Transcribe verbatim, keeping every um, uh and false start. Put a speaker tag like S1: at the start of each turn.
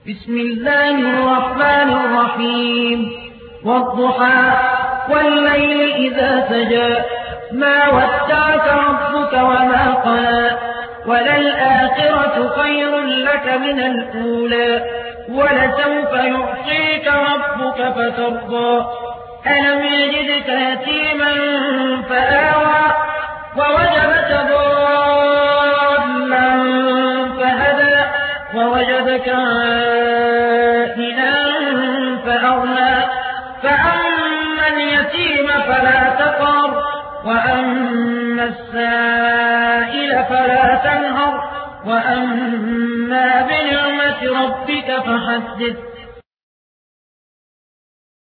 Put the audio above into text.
S1: بسم الله الرحمن الرحيم والضحى والليل إذا سجى ما ودعك ربك وما قلى وللآخرة خير لك من الأولى ولسوف يعطيك ربك فترضى ألم يجدك يتيما فآوى ووجدك ضالا فهدى ووجدك عائلا فأغنى فأما اليتيم فلا تقهر وأما السائل فلا تنهر وأما بنعمة ربك فحدث